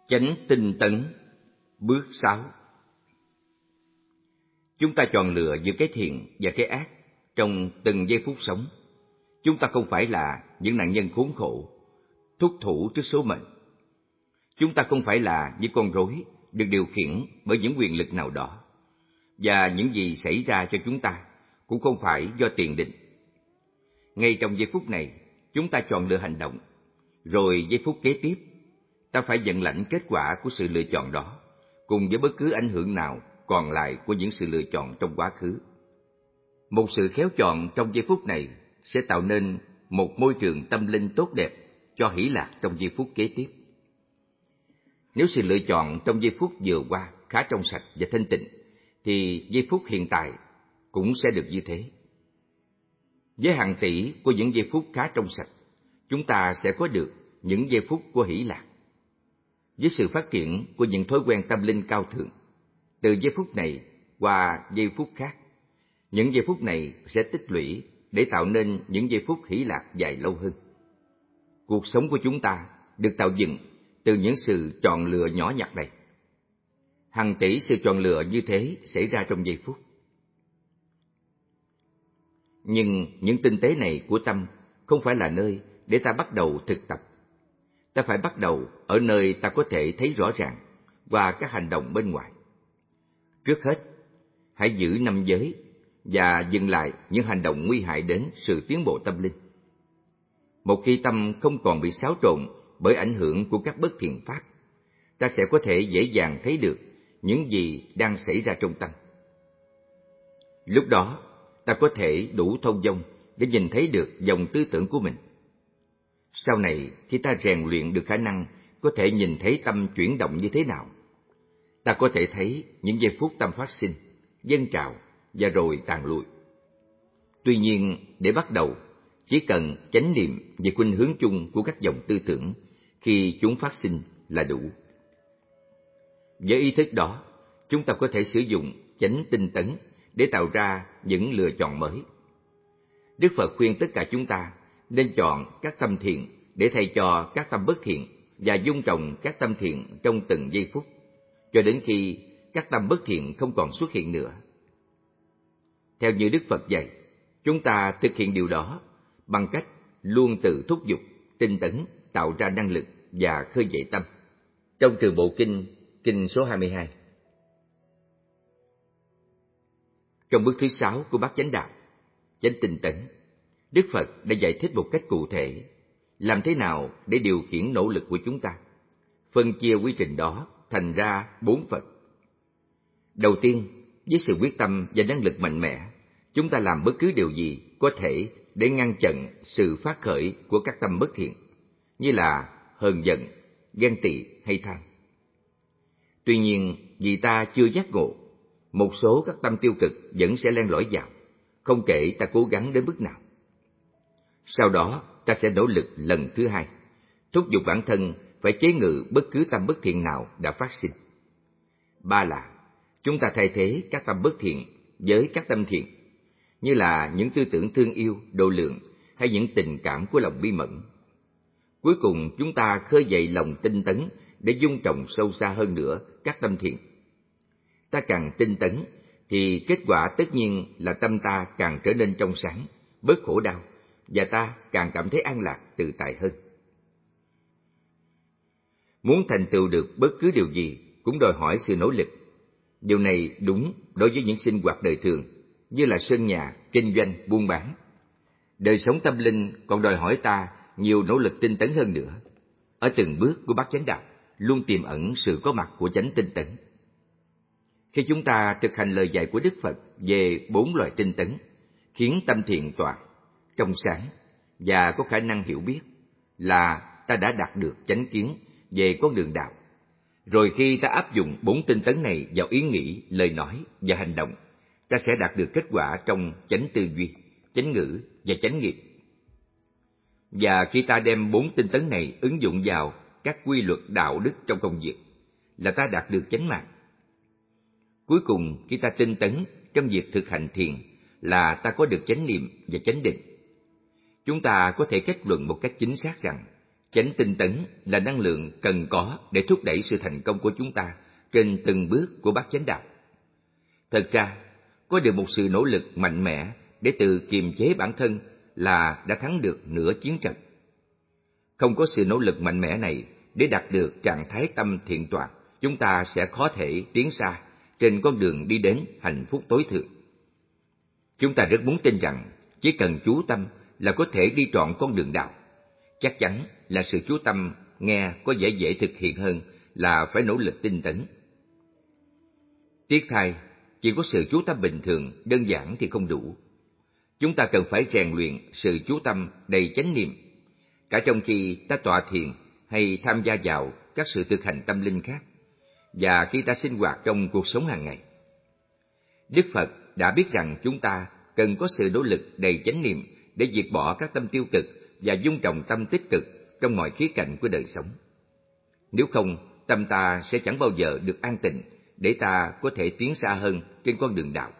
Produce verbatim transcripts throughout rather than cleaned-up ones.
Chánh tinh tấn. Bước sáu. Chúng ta chọn lựa giữa cái thiện và cái ác trong từng giây phút sống. Chúng ta không phải là những nạn nhân khốn khổ, thúc thủ trước số mệnh. Chúng ta không phải là những con rối được điều khiển bởi những quyền lực nào đó. Và những gì xảy ra cho chúng ta cũng không phải do tiền định. Ngay trong giây phút này, chúng ta chọn lựa hành động, rồi giây phút kế tiếp, ta phải nhận lãnh kết quả của sự lựa chọn đó, cùng với bất cứ ảnh hưởng nào còn lại của những sự lựa chọn trong quá khứ. Một sự khéo chọn trong giây phút này sẽ tạo nên một môi trường tâm linh tốt đẹp cho hỷ lạc trong giây phút kế tiếp. Nếu sự lựa chọn trong giây phút vừa qua khá trong sạch và thanh tịnh, thì giây phút hiện tại cũng sẽ được như thế. Với hàng tỷ của những giây phút khá trong sạch, chúng ta sẽ có được những giây phút của hỷ lạc. Với sự phát triển của những thói quen tâm linh cao thượng, từ giây phút này qua giây phút khác, những giây phút này sẽ tích lũy để tạo nên những giây phút hỷ lạc dài lâu hơn. Cuộc sống của chúng ta được tạo dựng từ những sự chọn lựa nhỏ nhặt này. Hàng tỷ sự chọn lựa như thế xảy ra trong giây phút. Nhưng những tinh tế này của tâm không phải là nơi để ta bắt đầu thực tập. Ta phải bắt đầu ở nơi ta có thể thấy rõ ràng qua các hành động bên ngoài. Trước hết, hãy giữ năm giới và dừng lại những hành động nguy hại đến sự tiến bộ tâm linh. Một khi tâm không còn bị xáo trộn bởi ảnh hưởng của các bất thiện pháp, ta sẽ có thể dễ dàng thấy được những gì đang xảy ra trong tâm. Lúc đó, ta có thể đủ thông dong để nhìn thấy được dòng tư tưởng của mình. Sau này, khi ta rèn luyện được khả năng có thể nhìn thấy tâm chuyển động như thế nào, ta có thể thấy những giây phút tâm phát sinh, dâng trào và rồi tàn lụi. Tuy nhiên, để bắt đầu, chỉ cần chánh niệm về khuynh hướng chung của các dòng tư tưởng khi chúng phát sinh là đủ. Với ý thức đó, chúng ta có thể sử dụng chánh tinh tấn để tạo ra những lựa chọn mới. Đức Phật khuyên tất cả chúng ta nên chọn các tâm thiện để thay cho các tâm bất thiện và dung trồng các tâm thiện trong từng giây phút, cho đến khi các tâm bất thiện không còn xuất hiện nữa. Theo như Đức Phật dạy, chúng ta thực hiện điều đó bằng cách luôn tự thúc giục, tinh tấn, tạo ra năng lực và khơi dậy tâm. Trong Trường Bộ Kinh, Kinh số hai mươi hai. Trong bước thứ sáu của Bát Chánh Đạo, Chánh Tinh Tấn, Đức Phật đã giải thích một cách cụ thể làm thế nào để điều khiển nỗ lực của chúng ta, phân chia quy trình đó thành ra bốn phần. Đầu tiên, với sự quyết tâm và năng lực mạnh mẽ, chúng ta làm bất cứ điều gì có thể để ngăn chặn sự phát khởi của các tâm bất thiện, như là hờn giận, ghen tị hay tham. Tuy nhiên, vì ta chưa giác ngộ, một số các tâm tiêu cực vẫn sẽ len lỏi vào, không kể ta cố gắng đến mức nào. Sau đó, ta sẽ nỗ lực lần thứ hai, thúc giục bản thân phải chế ngự bất cứ tâm bất thiện nào đã phát sinh. Ba là, chúng ta thay thế các tâm bất thiện với các tâm thiện, như là những tư tưởng thương yêu, độ lượng hay những tình cảm của lòng bi mẫn. Cuối cùng, chúng ta khơi dậy lòng tinh tấn để dung trồng sâu xa hơn nữa các tâm thiện. Ta càng tinh tấn, thì kết quả tất nhiên là tâm ta càng trở nên trong sáng, bớt khổ đau, và ta càng cảm thấy an lạc, tự tại hơn. Muốn thành tựu được bất cứ điều gì cũng đòi hỏi sự nỗ lực. Điều này đúng đối với những sinh hoạt đời thường, như là sân nhà, kinh doanh, buôn bán. Đời sống tâm linh còn đòi hỏi ta nhiều nỗ lực tinh tấn hơn nữa. Ở từng bước của Bát Chánh Đạo luôn tiềm ẩn sự có mặt của chánh tinh tấn. Khi chúng ta thực hành lời dạy của Đức Phật về bốn loại tinh tấn, khiến tâm thiện tọa, trong sáng và có khả năng hiểu biết, là ta đã đạt được chánh kiến về con đường đạo. Rồi khi ta áp dụng bốn tinh tấn này vào ý nghĩ, lời nói và hành động, ta sẽ đạt được kết quả trong chánh tư duy, chánh ngữ và chánh nghiệp. Và khi ta đem bốn tinh tấn này ứng dụng vào các quy luật đạo đức trong công việc, là ta đạt được chánh mạng. Cuối cùng, khi ta tinh tấn trong việc thực hành thiền, là ta có được chánh niệm và chánh định. Chúng ta có thể kết luận một cách chính xác rằng Chánh tinh tấn là năng lượng cần có để thúc đẩy sự thành công của chúng ta trên từng bước của bát chánh đạo. Thật ra, có được một sự nỗ lực mạnh mẽ để tự kiềm chế bản thân là đã thắng được nửa chiến trận. Không có sự nỗ lực mạnh mẽ này để đạt được trạng thái tâm thiện toàn, chúng ta sẽ khó thể tiến xa trên con đường đi đến hạnh phúc tối thượng. Chúng ta rất muốn tin rằng chỉ cần chú tâm là có thể đi trọn con đường đạo. Chắc chắn là sự chú tâm nghe có vẻ dễ thực hiện hơn là phải nỗ lực tinh tấn. Tiếc thay, chỉ có sự chú tâm bình thường, đơn giản thì không đủ. Chúng ta cần phải rèn luyện sự chú tâm đầy chánh niệm, cả trong khi ta tọa thiền hay tham gia vào các sự thực hành tâm linh khác, và khi ta sinh hoạt trong cuộc sống hàng ngày. Đức Phật đã biết rằng chúng ta cần có sự nỗ lực đầy chánh niệm để diệt bỏ các tâm tiêu cực và dung trồng tâm tích cực trong mọi khía cạnh của đời sống. Nếu không, tâm ta sẽ chẳng bao giờ được an tịnh để ta có thể tiến xa hơn trên con đường đạo.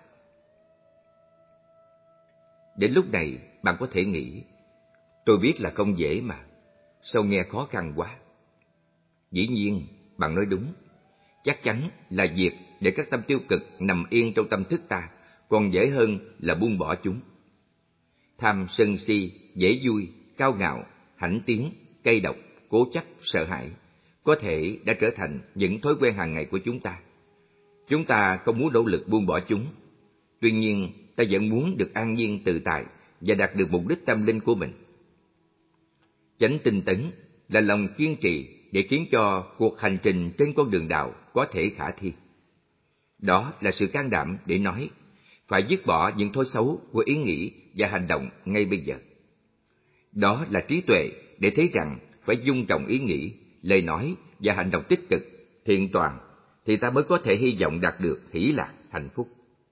Đến lúc này, bạn có thể nghĩ, tôi biết là không dễ mà, sao nghe khó khăn quá? Dĩ nhiên, bạn nói đúng. Chắc chắn là việc để các tâm tiêu cực nằm yên trong tâm thức ta còn dễ hơn là buông bỏ chúng. Tham sân si, dễ vui, cao ngạo, hãnh tiến, cay độc, cố chấp, sợ hãi có thể đã trở thành những thói quen hàng ngày của chúng ta. Chúng ta không muốn nỗ lực buông bỏ chúng. Tuy nhiên, ta vẫn muốn được an nhiên tự tại và đạt được mục đích tâm linh của mình. Chánh tinh tấn là lòng kiên trì để khiến cho cuộc hành trình trên con đường đạo có thể khả thi. Đó là sự can đảm để nói, phải dứt bỏ những thói xấu của ý nghĩ và hành động ngay bây giờ. Đó là trí tuệ để thấy rằng phải dung trồng ý nghĩ, lời nói và hành động tích cực, thiện toàn, thì ta mới có thể hy vọng đạt được hỷ lạc, hạnh phúc.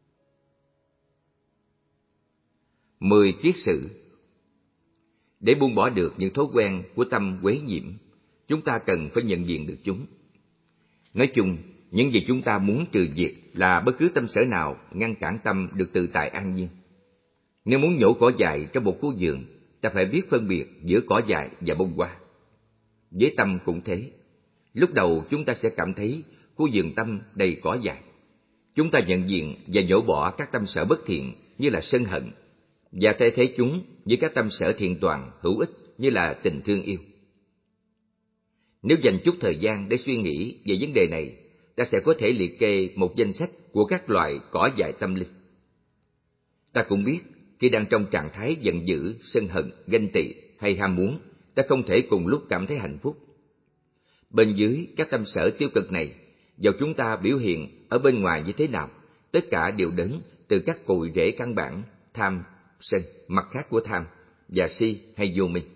Mười kiết sử. Để buông bỏ được những thói quen của tâm quấy nhiễm, chúng ta cần phải nhận diện được chúng. Nói chung, những gì chúng ta muốn trừ diệt là bất cứ tâm sở nào ngăn cản tâm được tự tại an nhiên. Nếu muốn nhổ cỏ dại trong một khu vườn, ta phải biết phân biệt giữa cỏ dại và bông hoa. Với tâm cũng thế. Lúc đầu chúng ta sẽ cảm thấy khu vườn tâm đầy cỏ dại. Chúng ta nhận diện và nhổ bỏ các tâm sở bất thiện như là sân hận, và thay thế chúng với các tâm sở thiện toàn, hữu ích như là tình thương yêu. Nếu dành chút thời gian để suy nghĩ về vấn đề này, ta sẽ có thể liệt kê một danh sách của các loại cỏ dại tâm linh. Ta cũng biết, khi đang trong trạng thái giận dữ, sân hận, ganh tị hay ham muốn, ta không thể cùng lúc cảm thấy hạnh phúc. Bên dưới các tâm sở tiêu cực này, dầu chúng ta biểu hiện ở bên ngoài như thế nào, tất cả đều đến từ các cội rễ căn bản, tham, sân, mặt khác của tham, và si hay vô minh.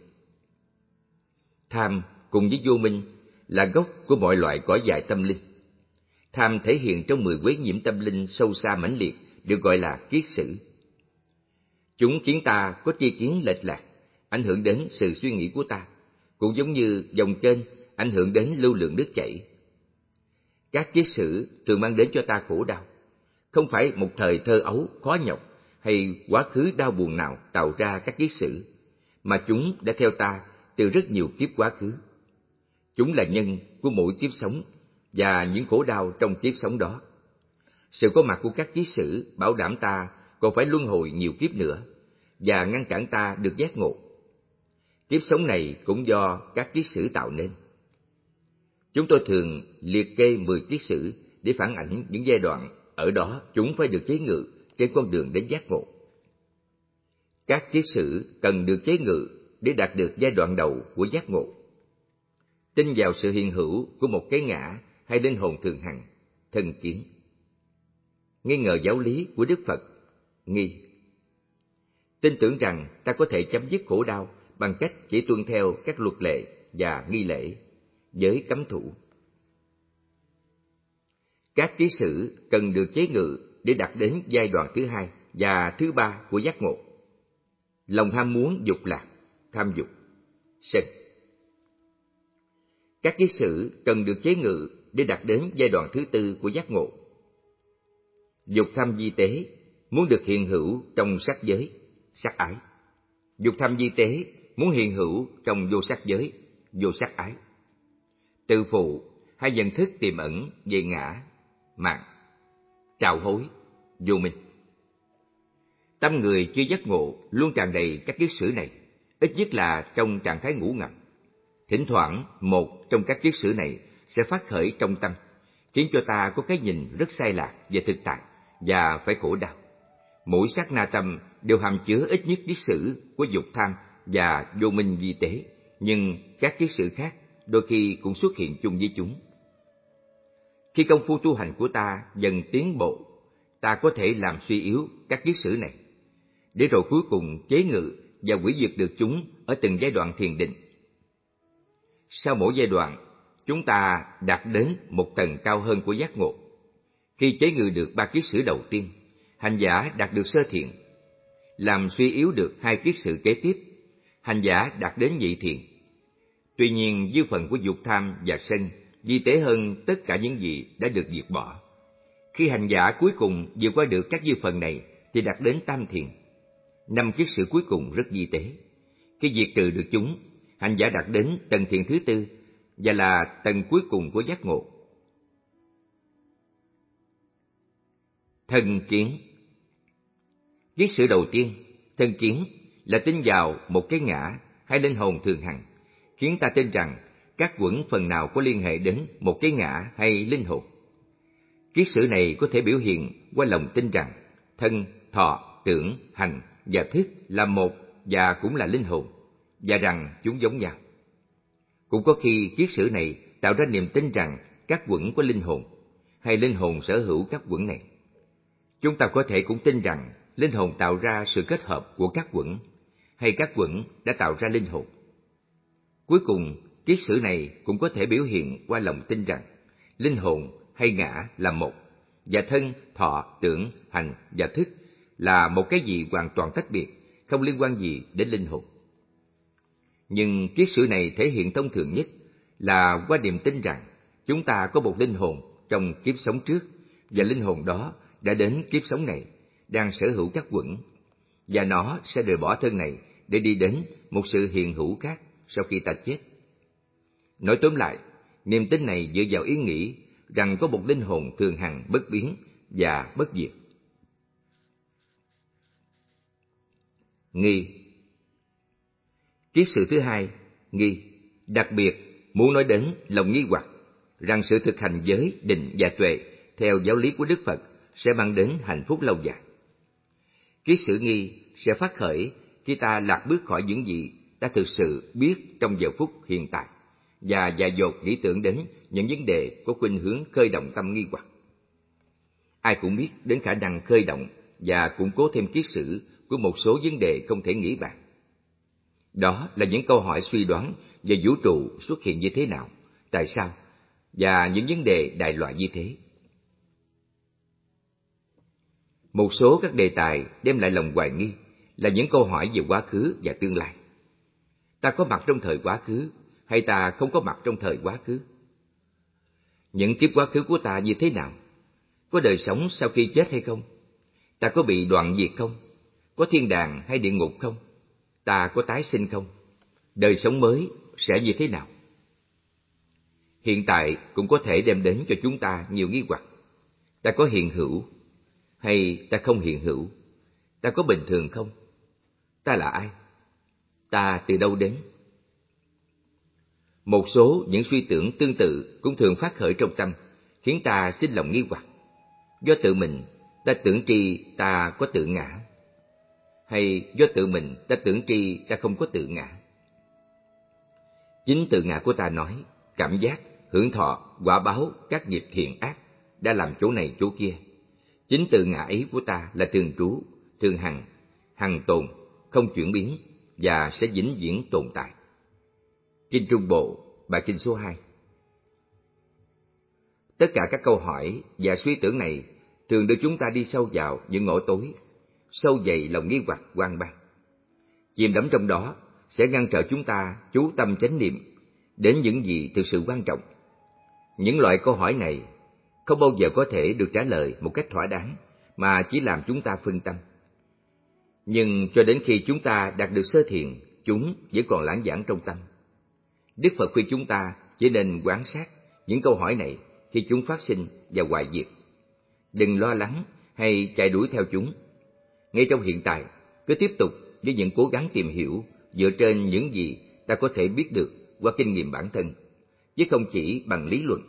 Tham cùng với vô minh là gốc của mọi loại cỏ dại tâm linh. Tham thể hiện trong mười quấy nhiễm tâm linh sâu xa mãnh liệt, được gọi là kiết sử. Chúng khiến ta có tri kiến lệch lạc, ảnh hưởng đến sự suy nghĩ của ta, cũng giống như dòng kênh ảnh hưởng đến lưu lượng nước chảy. Các kiết sử thường mang đến cho ta khổ đau, không phải một thời thơ ấu khó nhọc hay quá khứ đau buồn nào tạo ra các kiết sử, mà chúng đã theo ta từ rất nhiều kiếp quá khứ. Chúng là nhân của mỗi kiếp sống và những khổ đau trong kiếp sống đó. Sự có mặt của các kiết sử bảo đảm ta còn phải luân hồi nhiều kiếp nữa và ngăn cản ta được giác ngộ. Kiếp sống này cũng do các kiết sử tạo nên. Chúng tôi thường liệt kê mười kiết sử để phản ảnh những giai đoạn ở đó chúng phải được chế ngự trên con đường đến giác ngộ. Các kiết sử cần được chế ngự để đạt được giai đoạn đầu của giác ngộ. Tin vào sự hiện hữu của một cái ngã hay linh hồn thường hằng, thân kiến. Nghi ngờ giáo lý của Đức Phật, nghi. Tin tưởng rằng ta có thể chấm dứt khổ đau bằng cách chỉ tuân theo các luật lệ và nghi lễ, giới cấm thủ. Các kiết sử cần được chế ngự để đạt đến giai đoạn thứ hai và thứ ba của giác ngộ. Lòng ham muốn dục lạc, tham dục, sân. Các kiết sử cần được chế ngự để đạt đến giai đoạn thứ tư của giác ngộ. Dục tham di tế, muốn được hiện hữu trong sắc giới, sắc ái. Dục tham di tế, muốn hiện hữu trong vô sắc giới, vô sắc ái. Tự phụ hay nhận thức tiềm ẩn về ngã, mạn, trào hối, vô minh. Tâm người chưa giác ngộ luôn tràn đầy các kiết sử này, ít nhất là trong trạng thái ngủ ngầm. Thỉnh thoảng một trong các kiết sử này sẽ phát khởi trong tâm, khiến cho ta có cái nhìn rất sai lạc về thực tại và phải khổ đau. Mỗi sát na tâm đều hàm chứa ít nhất kiết sử của dục tham và vô minh vi tế, nhưng các kiết sử khác đôi khi cũng xuất hiện chung với chúng. Khi công phu tu hành của ta dần tiến bộ, ta có thể làm suy yếu các kiết sử này, để rồi cuối cùng chế ngự và hủy diệt được chúng ở từng giai đoạn thiền định. Sau mỗi giai đoạn, chúng ta đạt đến một tầng cao hơn của giác ngộ. Khi chế ngự được ba kiết sử đầu tiên, hành giả đạt được sơ thiện. Làm suy yếu được hai kiết sử kế tiếp, hành giả đạt đến nhị thiện. Tuy nhiên, dư phần của dục tham và sân vi tế hơn tất cả những gì đã được diệt bỏ. Khi hành giả cuối cùng vượt qua được các dư phần này thì đạt đến tam thiện. Năm kiết sử cuối cùng rất vi tế. Khi diệt trừ được chúng, hành giả đạt đến tầng thiện thứ tư và là tầng cuối cùng của giác ngộ. Thân kiến. Kiết sử đầu tiên, thân kiến, là tin vào một cái ngã hay linh hồn thường hằng, khiến ta tin rằng các quẩn phần nào có liên hệ đến một cái ngã hay linh hồn. Kiết sử này có thể biểu hiện qua lòng tin rằng thân, thọ, tưởng, hành và thức là một và cũng là linh hồn, và rằng chúng giống nhau. Cũng có khi kiết sử này tạo ra niềm tin rằng các quẩn có linh hồn, hay linh hồn sở hữu các quẩn này. Chúng ta có thể cũng tin rằng linh hồn tạo ra sự kết hợp của các quẩn, hay các quẩn đã tạo ra linh hồn. Cuối cùng, kiết sử này cũng có thể biểu hiện qua lòng tin rằng linh hồn hay ngã là một, và thân, thọ, tưởng, hành và thức là một cái gì hoàn toàn tách biệt, không liên quan gì đến linh hồn. Nhưng kiết sử này thể hiện thông thường nhất là qua niềm tin rằng chúng ta có một linh hồn trong kiếp sống trước, và linh hồn đó đã đến kiếp sống này, đang sở hữu các quẩn, và nó sẽ rời bỏ thân này để đi đến một sự hiện hữu khác sau khi ta chết. Nói tóm lại, niềm tin này dựa vào ý nghĩ rằng có một linh hồn thường hằng bất biến và bất diệt. Nghi. Kiết sử thứ hai, nghi, đặc biệt muốn nói đến lòng nghi hoặc rằng sự thực hành giới, định và tuệ theo giáo lý của Đức Phật sẽ mang đến hạnh phúc lâu dài. Kiết sử nghi sẽ phát khởi khi ta lạc bước khỏi những gì ta thực sự biết trong giờ phút hiện tại, và dại dột nghĩ tưởng đến những vấn đề có khuynh hướng khơi động tâm nghi hoặc. Ai cũng biết đến khả năng khơi động và củng cố thêm kiết sử của một số vấn đề không thể nghĩ bàn. Đó là những câu hỏi suy đoán về vũ trụ xuất hiện như thế nào, tại sao, và những vấn đề đại loại như thế. Một số các đề tài đem lại lòng hoài nghi là những câu hỏi về quá khứ và tương lai. Ta có mặt trong thời quá khứ hay ta không có mặt trong thời quá khứ? Những kiếp quá khứ của ta như thế nào? Có đời sống sau khi chết hay không? Ta có bị đoạn diệt không? Có thiên đàng hay địa ngục không? Ta có tái sinh không? Đời sống mới sẽ như thế nào? Hiện tại cũng có thể đem đến cho chúng ta nhiều nghi hoặc. Ta có hiện hữu hay ta không hiện hữu? Ta có bình thường không? Ta là ai? Ta từ đâu đến? Một số những suy tưởng tương tự cũng thường phát khởi trong tâm, khiến ta sinh lòng nghi hoặc. Do tự mình, ta tưởng tri ta có tự ngã, hay do tự mình ta tưởng tri ta không có tự ngã? Chính tự ngã của ta nói, cảm giác, hưởng thọ, quả báo, các nghiệp thiện ác đã làm chỗ này chỗ kia. Chính tự ngã ấy của ta là thường trú, thường hằng, hằng tồn, không chuyển biến và sẽ vĩnh viễn tồn tại. Kinh Trung Bộ, bài kinh số hai. Tất cả các câu hỏi và suy tưởng này thường đưa chúng ta đi sâu vào những ngõ tối, sâu dày lòng nghi hoặc hoang mang. Chìm đắm trong đó sẽ ngăn trở chúng ta chú tâm chánh niệm đến những gì thực sự quan trọng. Những loại câu hỏi này không bao giờ có thể được trả lời một cách thỏa đáng, mà chỉ làm chúng ta phân tâm. Nhưng cho đến khi chúng ta đạt được sơ thiện, chúng vẫn còn lãng vãng trong tâm. Đức Phật khuyên chúng ta chỉ nên quan sát những câu hỏi này khi chúng phát sinh và hoại diệt. Đừng lo lắng hay chạy đuổi theo chúng. Ngay trong hiện tại, cứ tiếp tục với những cố gắng tìm hiểu dựa trên những gì ta có thể biết được qua kinh nghiệm bản thân, chứ không chỉ bằng lý luận.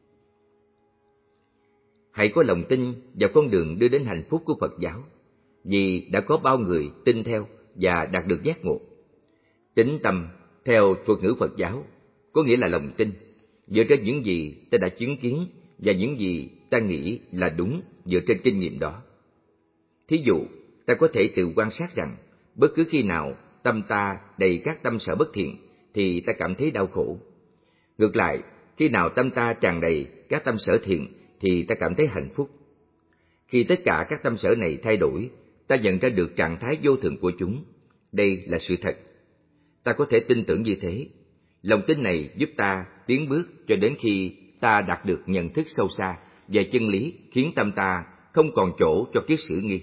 Hãy có lòng tin vào con đường đưa đến hạnh phúc của Phật giáo, vì đã có bao người tin theo và đạt được giác ngộ. Tín tâm theo thuật ngữ Phật giáo có nghĩa là lòng tin dựa trên những gì ta đã chứng kiến và những gì ta nghĩ là đúng dựa trên kinh nghiệm đó. Thí dụ, ta có thể tự quan sát rằng bất cứ khi nào tâm ta đầy các tâm sở bất thiện thì ta cảm thấy đau khổ. Ngược lại, khi nào tâm ta tràn đầy các tâm sở thiện thì ta cảm thấy hạnh phúc. Khi tất cả các tâm sở này thay đổi, ta nhận ra được trạng thái vô thường của chúng. Đây là sự thật. Ta có thể tin tưởng như thế. Lòng tin này giúp ta tiến bước cho đến khi ta đạt được nhận thức sâu xa về chân lý, khiến tâm ta không còn chỗ cho kiết sử nghi.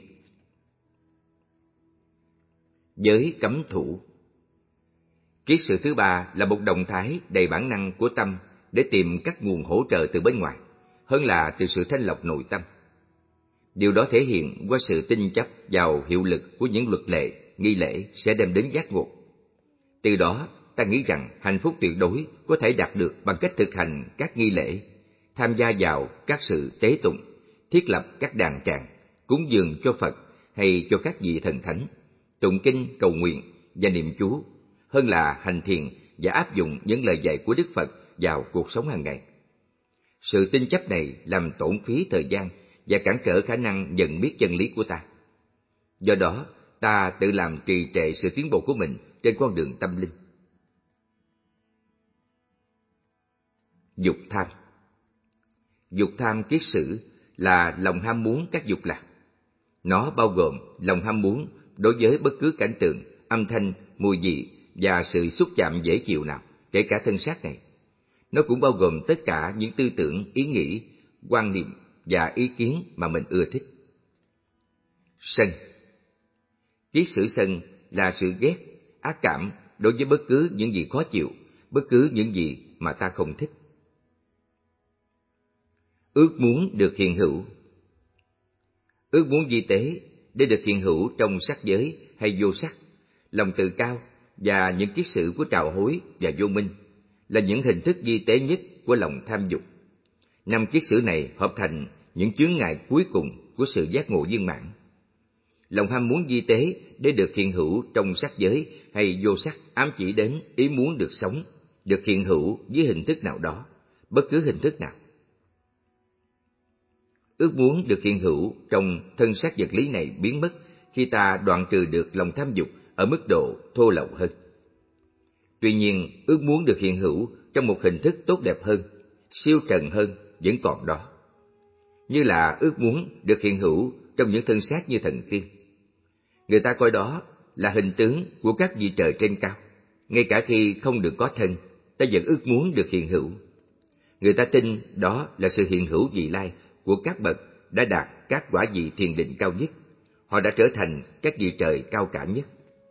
Giới cấm thủ. Kiết sử thứ ba là một động thái đầy bản năng của tâm để tìm các nguồn hỗ trợ từ bên ngoài, hơn là từ sự thanh lọc nội tâm. Điều đó thể hiện qua sự tin chấp vào hiệu lực của những luật lệ, nghi lễ sẽ đem đến giác ngộ. Từ đó, ta nghĩ rằng hạnh phúc tuyệt đối có thể đạt được bằng cách thực hành các nghi lễ, tham gia vào các sự tế tụng, thiết lập các đàn tràng, cúng dường cho Phật hay cho các vị thần thánh, tụng kinh cầu nguyện và niệm chú, hơn là hành thiền và áp dụng những lời dạy của Đức Phật vào cuộc sống hàng ngày. Sự tin chấp này làm tổn phí thời gian và cản trở khả năng nhận biết chân lý của ta. Do đó, ta tự làm trì trệ sự tiến bộ của mình trên con đường tâm linh. Dục tham. Dục tham kiết sử là lòng ham muốn các dục lạc. Nó bao gồm lòng ham muốn đối với bất cứ cảnh tượng, âm thanh, mùi vị và sự xúc chạm dễ chịu nào, kể cả thân xác này. Nó cũng bao gồm tất cả những tư tưởng, ý nghĩ, quan niệm và ý kiến mà mình ưa thích. Sân. Kiết sử sân là sự ghét, ác cảm đối với bất cứ những gì khó chịu, bất cứ những gì mà ta không thích. Ước muốn được hiện hữu. Ước muốn vi tế để được hiện hữu trong sắc giới hay vô sắc, lòng tự cao và những kiết sử của trào hối và vô minh là những hình thức vi tế nhất của lòng tham dục. Năm kiết sử này hợp thành những chướng ngại cuối cùng của sự giác ngộ viên mãn. Lòng ham muốn vi tế để được hiện hữu trong sắc giới hay vô sắc ám chỉ đến ý muốn được sống, được hiện hữu dưới hình thức nào đó, bất cứ hình thức nào. Ước muốn được hiện hữu trong thân xác vật lý này biến mất khi ta đoạn trừ được lòng tham dục ở mức độ thô lậu hơn. Tuy nhiên, ước muốn được hiện hữu trong một hình thức tốt đẹp hơn, siêu trần hơn vẫn còn đó. Như là ước muốn được hiện hữu trong những thân xác như thần tiên. Người ta coi đó là hình tướng của các vị trời trên cao. Ngay cả khi không được có thân, ta vẫn ước muốn được hiện hữu. Người ta tin đó là sự hiện hữu vị lai của các bậc đã đạt các quả vị thiền định cao nhất. Họ đã trở thành các vị trời cao cả nhất.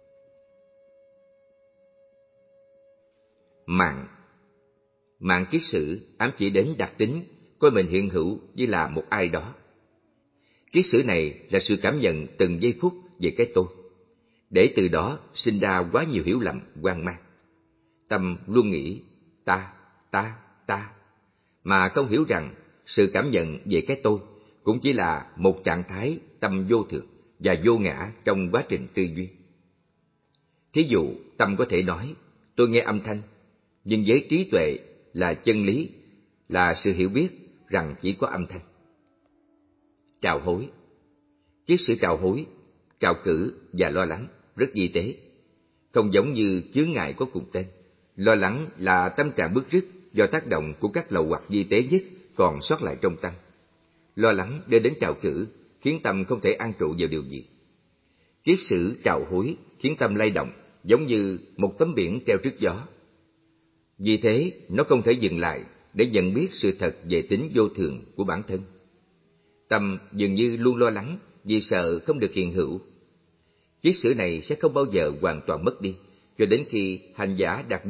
Mạng. Mạng kiết sử ám chỉ đến đặc tính coi mình hiện hữu như là một ai đó. Kiết sử này là sự cảm nhận từng giây phút về cái tôi, để từ đó sinh ra quá nhiều hiểu lầm, hoang mang. Tâm luôn nghĩ ta, ta, ta, mà không hiểu rằng sự cảm nhận về cái tôi cũng chỉ là một trạng thái tâm vô thường và vô ngã trong quá trình tư duy. Thí dụ, tâm có thể nói, tôi nghe âm thanh, nhưng với trí tuệ là chân lý, là sự hiểu biết rằng chỉ có âm thanh. Trào hối. Kiết sử trào hối, trào cử và lo lắng rất vi tế. Không giống như chướng ngại có cùng tên. Lo lắng là tâm trạng bứt rứt do tác động của các lậu hoặc vi tế nhất còn sót lại trong tâm. Lo lắng đưa đến trào cử, khiến tâm không thể an trụ vào điều gì. Kiết sử trào hối khiến tâm lay động, giống như một tấm biển treo trước gió. Vì thế, nó không thể dừng lại để nhận biết sự thật về tính vô thường của bản thân. Tâm dường như luôn lo lắng vì sợ không được hiện hữu. Kiết sử này sẽ không bao giờ hoàn toàn mất đi, cho đến khi hành giả đạt được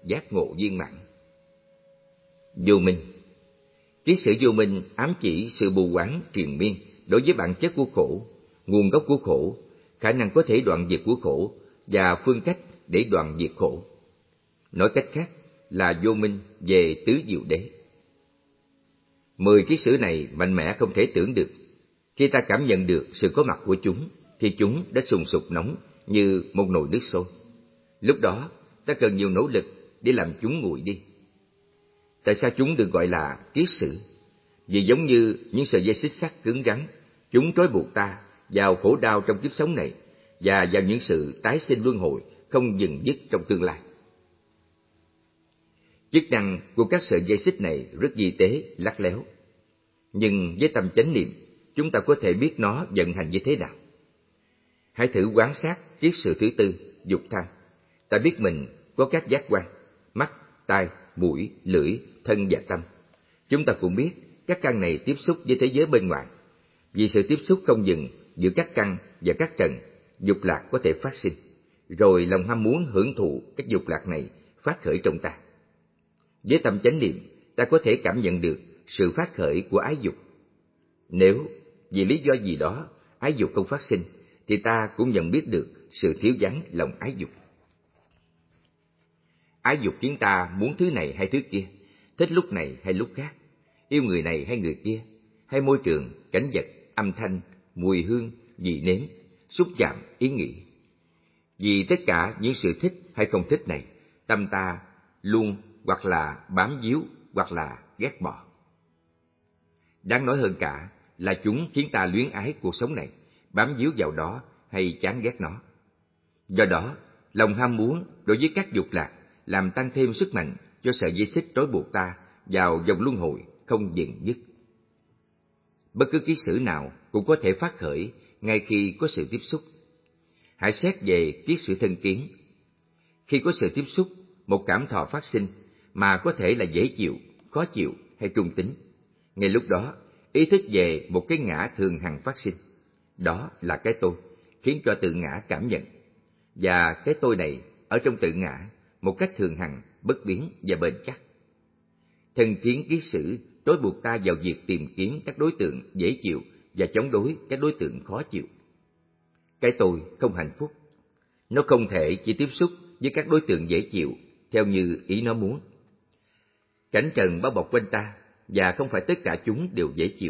giác ngộ viên mãn. Vô minh. Kiết sử vô minh ám chỉ sự mù quáng triền miên đối với bản chất của khổ, nguồn gốc của khổ, khả năng có thể đoạn diệt của khổ và phương cách để đoạn diệt khổ. Nói cách khác là vô minh về tứ diệu đế. Mười kiết sử này mạnh mẽ không thể tưởng được. Khi ta cảm nhận được sự có mặt của chúng, thì chúng đã sùng sục nóng như một nồi nước sôi. Lúc đó, ta cần nhiều nỗ lực để làm chúng nguội đi. Tại sao chúng được gọi là kiết sử? Vì giống như những sợi dây xích sắt cứng rắn, chúng trói buộc ta vào khổ đau trong kiếp sống này và vào những sự tái sinh luân hồi không dừng dứt trong tương lai. Chức năng của các sợi dây xích này rất vi tế, lắt léo. Nhưng với tâm chánh niệm, chúng ta có thể biết nó vận hành như thế nào. Hãy thử quan sát kiết sử thứ tư, dục tham. Ta biết mình có các giác quan, mắt, tai, mũi, lưỡi, thân và tâm. Chúng ta cũng biết các căn này tiếp xúc với thế giới bên ngoài. Vì sự tiếp xúc không dừng giữa các căn và các trần, dục lạc có thể phát sinh. Rồi lòng ham muốn hưởng thụ các dục lạc này phát khởi trong ta. Với tâm chánh niệm, ta có thể cảm nhận được sự phát khởi của ái dục. Nếu vì lý do gì đó ái dục không phát sinh, thì ta cũng nhận biết được sự thiếu vắng lòng ái dục. Ái dục khiến ta muốn thứ này hay thứ kia, thích lúc này hay lúc khác, yêu người này hay người kia, hay môi trường, cảnh vật, âm thanh, mùi hương, vị nếm, xúc chạm, ý nghĩ. Vì tất cả những sự thích hay không thích này, tâm ta luôn hoặc là bám víu hoặc là ghét bỏ. Đáng nói hơn cả là chúng khiến ta luyến ái cuộc sống này, bám víu vào đó hay chán ghét nó. Do đó, lòng ham muốn đối với các dục lạc làm tăng thêm sức mạnh cho sợi dây xích trói buộc ta vào vòng luân hồi không dừng dứt. Bất cứ kiết sử nào cũng có thể phát khởi ngay khi có sự tiếp xúc. Hãy xét về kiết sử thân kiến. Khi có sự tiếp xúc, một cảm thọ phát sinh mà có thể là dễ chịu, khó chịu hay trung tính. Ngay lúc đó, ý thức về một cái ngã thường hằng phát sinh. Đó là cái tôi, khiến cho tự ngã cảm nhận. Và cái tôi này ở trong tự ngã một cách thường hằng, bất biến và bền chắc. Thân kiến kiết sử trói buộc ta vào việc tìm kiếm các đối tượng dễ chịu và chống đối các đối tượng khó chịu. Cái tôi không hạnh phúc. Nó không thể chỉ tiếp xúc với các đối tượng dễ chịu theo như ý nó muốn. Cảnh trần bao bọc quanh ta và không phải tất cả chúng đều dễ chịu.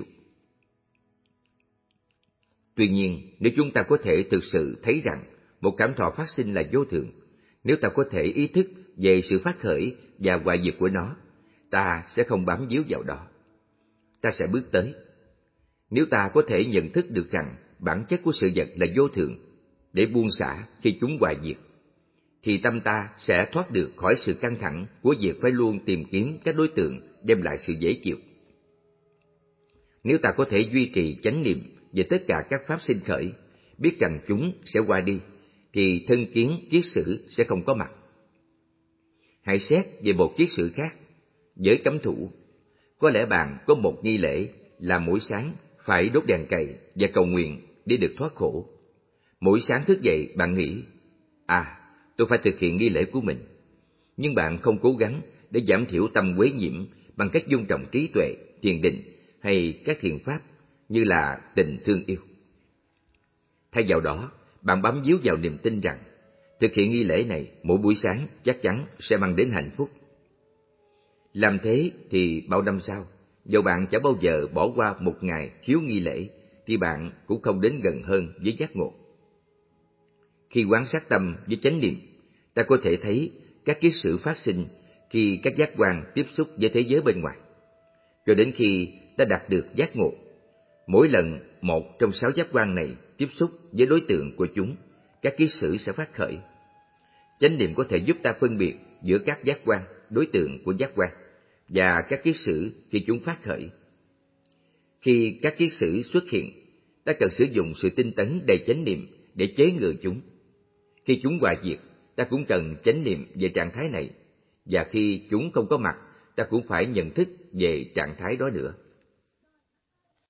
Tuy nhiên, nếu chúng ta có thể thực sự thấy rằng một cảm thọ phát sinh là vô thường, nếu ta có thể ý thức về sự phát khởi và hoại diệt của nó, ta sẽ không bám víu vào đó. Ta sẽ bước tới. Nếu ta có thể nhận thức được rằng bản chất của sự vật là vô thường, để buông xả khi chúng hoại diệt, thì tâm ta sẽ thoát được khỏi sự căng thẳng của việc phải luôn tìm kiếm các đối tượng đem lại sự dễ chịu. Nếu ta có thể duy trì chánh niệm về tất cả các pháp sinh khởi, biết rằng chúng sẽ qua đi, thì thân kiến kiết sử sẽ không có mặt. Hãy xét về một kiết sử khác, giới cấm thủ. Có lẽ bạn có một nghi lễ là mỗi sáng phải đốt đèn cầy và cầu nguyện để được thoát khổ. Mỗi sáng thức dậy bạn nghĩ, à, tôi phải thực hiện nghi lễ của mình. Nhưng bạn không cố gắng để giảm thiểu tâm quấy nhiễm bằng cách dung trọng trí tuệ, thiền định hay các thiền pháp như là tình thương yêu. Thay vào đó, bạn bám víu vào niềm tin rằng thực hiện nghi lễ này mỗi buổi sáng chắc chắn sẽ mang đến hạnh phúc. Làm thế thì bao năm sau, dầu bạn chẳng bao giờ bỏ qua một ngày thiếu nghi lễ, thì bạn cũng không đến gần hơn với giác ngộ. Khi quan sát tâm với chánh niệm, ta có thể thấy các kiết sử phát sinh khi các giác quan tiếp xúc với thế giới bên ngoài. Cho đến khi ta đạt được giác ngộ, mỗi lần một trong sáu giác quan này tiếp xúc với đối tượng của chúng, các kiết sử sẽ phát khởi. Chánh niệm có thể giúp ta phân biệt giữa các giác quan, đối tượng của giác quan và các kiết sử khi chúng phát khởi. Khi các kiết sử xuất hiện, ta cần sử dụng sự tinh tấn đầy chánh niệm để chế ngự chúng. Khi chúng hoại diệt, ta cũng cần chánh niệm về trạng thái này, và khi chúng không có mặt, ta cũng phải nhận thức về trạng thái đó nữa.